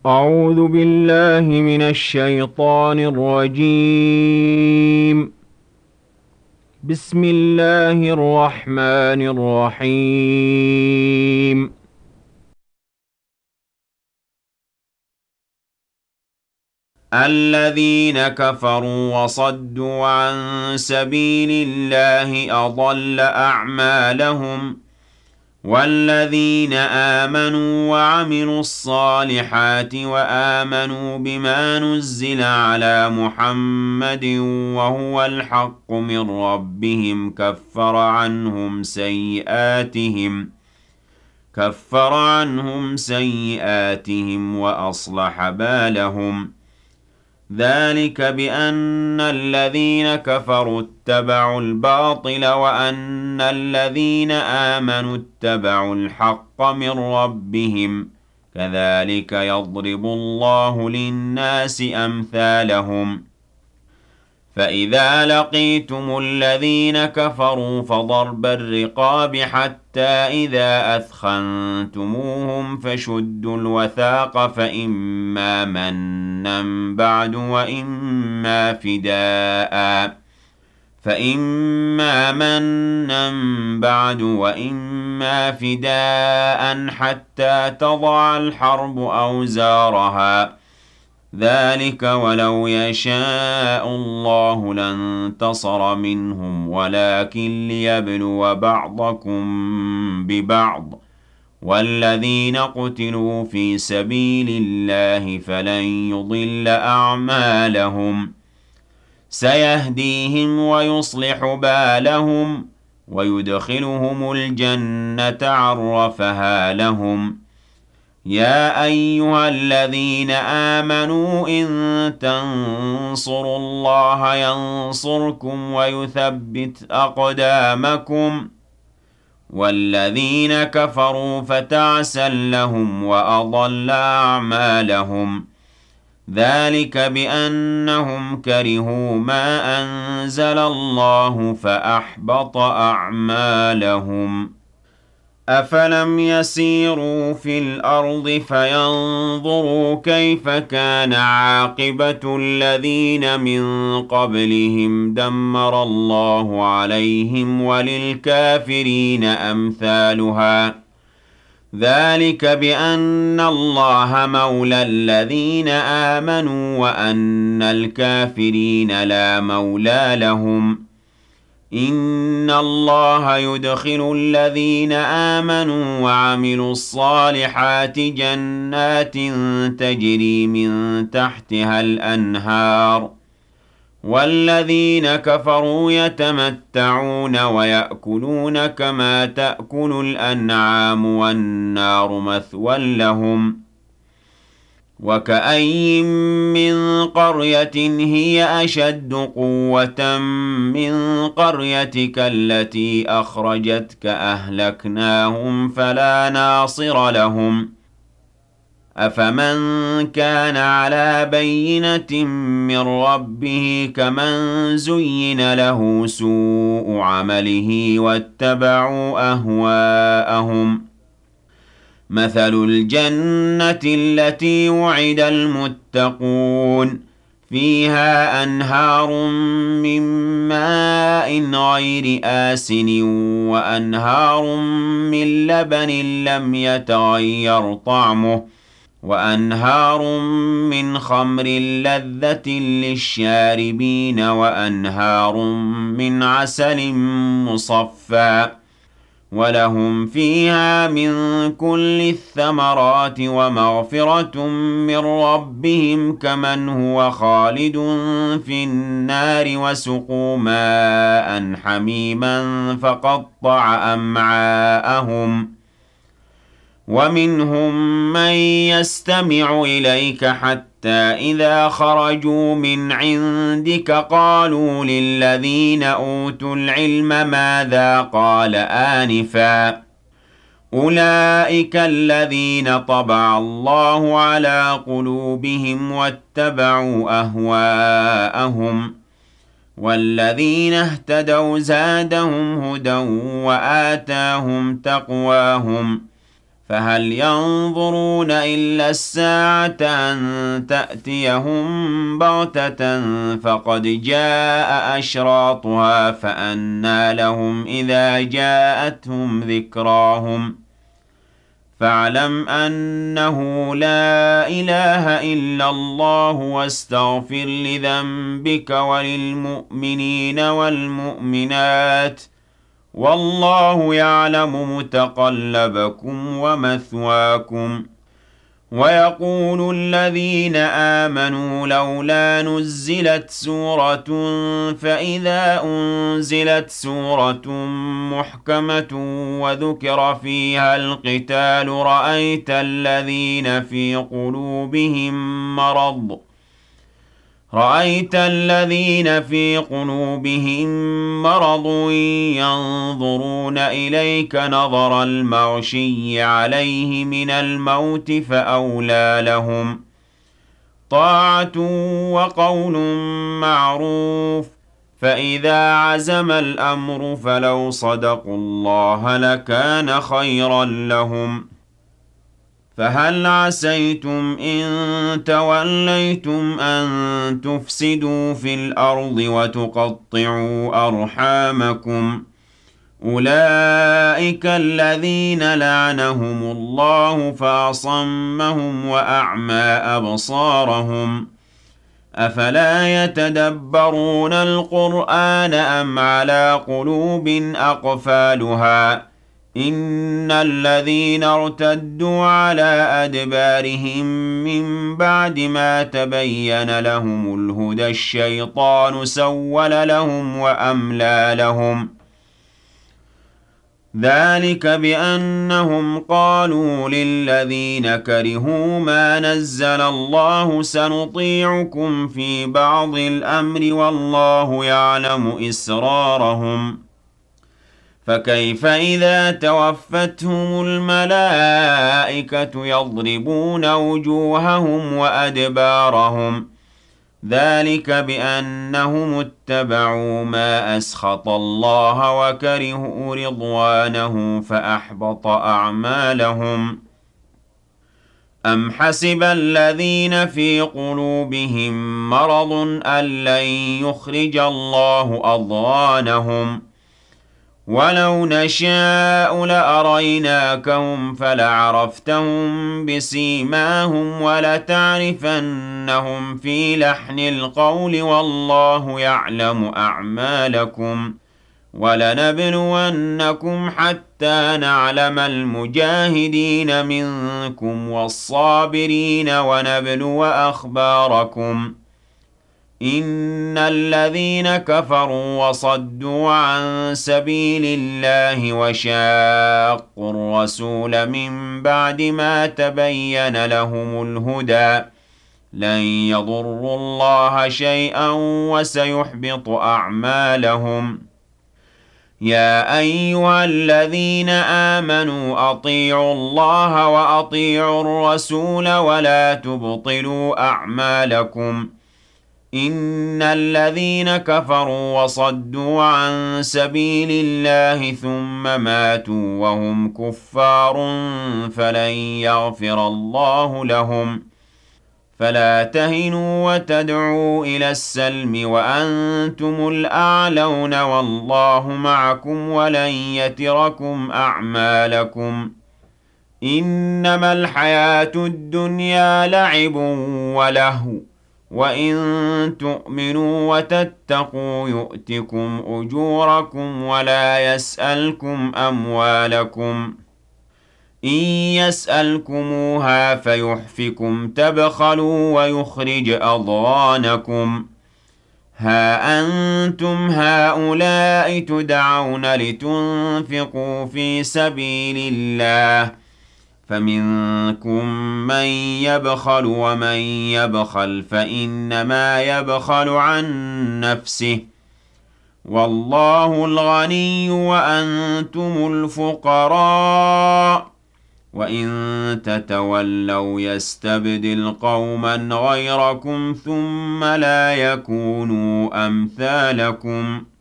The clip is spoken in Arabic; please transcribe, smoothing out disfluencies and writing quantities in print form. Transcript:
أعوذ بالله من الشيطان الرجيم. بسم الله الرحمن الرحيم. الذين كفروا وصدوا عن سبيل الله أضل أعمالهم، والذين آمنوا وعملوا الصالحات وآمنوا بما نزل على محمد وهو الحق من ربهم كفر عنهم سيئاتهم وأصلح بالهم. ذلك بأن الذين كفروا اتبعوا الباطل وأن الذين آمنوا اتبعوا الحق من ربهم، كذلك يضرب الله للناس أمثالهم. فإذا لقيتم الذين كفروا فضرب الرقاب حتى إذا أثخنتموهم فشدوا الوثاق فإما منا فداء حتى تضع الحرب أوزارها. ذلك ولو يشاء الله لانتصر منهم ولكن ليبلو بعضكم ببعض، والذين قتلوا في سبيل الله فلن يضل أعمالهم. سيهديهم ويصلح بالهم ويدخلهم الجنة عرفها لهم. يا أيها الذين آمنوا إن تنصروا الله ينصركم ويثبت أقدامكم. والذين كفروا فتعسا لهم وأضل أعمالهم. ذلك بأنهم كرهوا ما أنزل الله فأحبط أعمالهم. أفلم يسيروا في الأرض فينظروا كيف كان عاقبة الذين من قبلهم دمر الله عليهم وللكافرين أمثالها. ذلك بأن الله مولى الذين آمنوا وأن الكافرين لا مولى لهم. إن الله يدخل الذين آمنوا وعملوا الصالحات جنات تجري من تحتها الأنهار، والذين كفروا يتمتعون ويأكلون كما تأكل الأنعام والنار مثوى لهم. وكأين من قرية هي أشد قوة من قريتك التي أخرجتك أهلكناهم فلا ناصر لهم. أفمن كان على بينة من ربه كمن زين له سوء عمله واتبعوا أهواءهم. مثل الجنة التي وعد المتقون فيها أنهار من ماء غير آسن وأنهار من لبن لم يتغير طعمه وأنهار من خمر لذة للشاربين وأنهار من عسل مصفى، ولهم فيها من كل الثمرات ومغفرة من ربهم كمن هو خالد في النار وسقوا ماء حميما فقطع أمعاءهم. ومنهم من يستمع إليك حتى إذا خرجوا من عندك قالوا للذين أوتوا العلم ماذا قال آنفا. أولئك الذين طبع الله على قلوبهم واتبعوا أهواءهم. والذين اهتدوا زادهم هدى وآتاهم تقواهم. فهل ينظرون إلا الساعة أن تأتيهم بغتة فقد جاء أشراطها فأنى لهم إذا جاءتهم ذكراهم فاعلم أنه لا إله إلا الله واستغفر لذنبك وللمؤمنين والمؤمنات والله يعلم متقلبكم ومثواكم ويقول الذين آمنوا لولا نزلت سورة فإذا أنزلت سورة محكمة وذكر فيها القتال رأيت الذين في قلوبهم مرض ينظرون إليك نظر المغشي عليه من الموت فأولى لهم طاعة وقول معروف فإذا عزم الأمر فلو صدقوا الله لكان خيرا لهم فهل عسيتم إن توليتم أن تفسدوا في الأرض وتقطعوا أرحامكم أولئك الذين لعنهم الله فأصمهم وأعمى أبصارهم أفلا يتدبرون القرآن أم على قلوب أقفالها إن الذين ارتدوا على أدبارهم من بعد ما تبين لهم الهدى الشيطان سول لهم وأملى لهم ذلك بأنهم قالوا للذين كرهوا ما نزل الله سنطيعكم في بعض الأمر والله يعلم إسرارهم فكيف إذا توفتهم الملائكة يضربون وجوههم وأدبارهم ذلك بأنهم اتبعوا ما أسخط الله وكرهوا رضوانه فأحبط أعمالهم أم حسب الذين في قلوبهم مرض أن لن يخرج الله أضغانهم ولو نشاء لأريناكهم فلعرفتهم بسيماهم ولتعرفنهم في لحن القول والله يعلم أعمالكم ولنبلونكم حتى نعلم المجاهدين منكم والصابرين ونبلو أخباركم إن الذين كفروا وصدوا عن سبيل الله وشاقوا الرسول من بعد ما تبين لهم الهدى لن يضروا الله شيئا وسيحبط أعمالهم يا أيها الذين آمنوا أطيعوا الله وأطيعوا الرسول ولا تبطلوا أعمالكم إن الذين كفروا وصدوا عن سبيل الله ثم ماتوا وهم كفار فلن يغفر الله لهم فلا تهنوا وتدعوا إلى السلم وأنتم الأعلون والله معكم ولن يتركم أعمالكم إنما الحياة الدنيا لعب ولهو وإن تؤمنوا وتتقوا يؤتكم أجوركم ولا يسألكم أموالكم إن يسألكموها فيحفكم تبخلوا ويخرج أضغانكم ها أنتم هؤلاء تدعون لتنفقوا في سبيل الله فمنكم من يبخل ومن يبخل فإنما يبخل عن نفسه والله الغني وأنتم الفقراء وإن تتولوا يستبدل قوما غيركم ثم لا يكونوا أمثالكم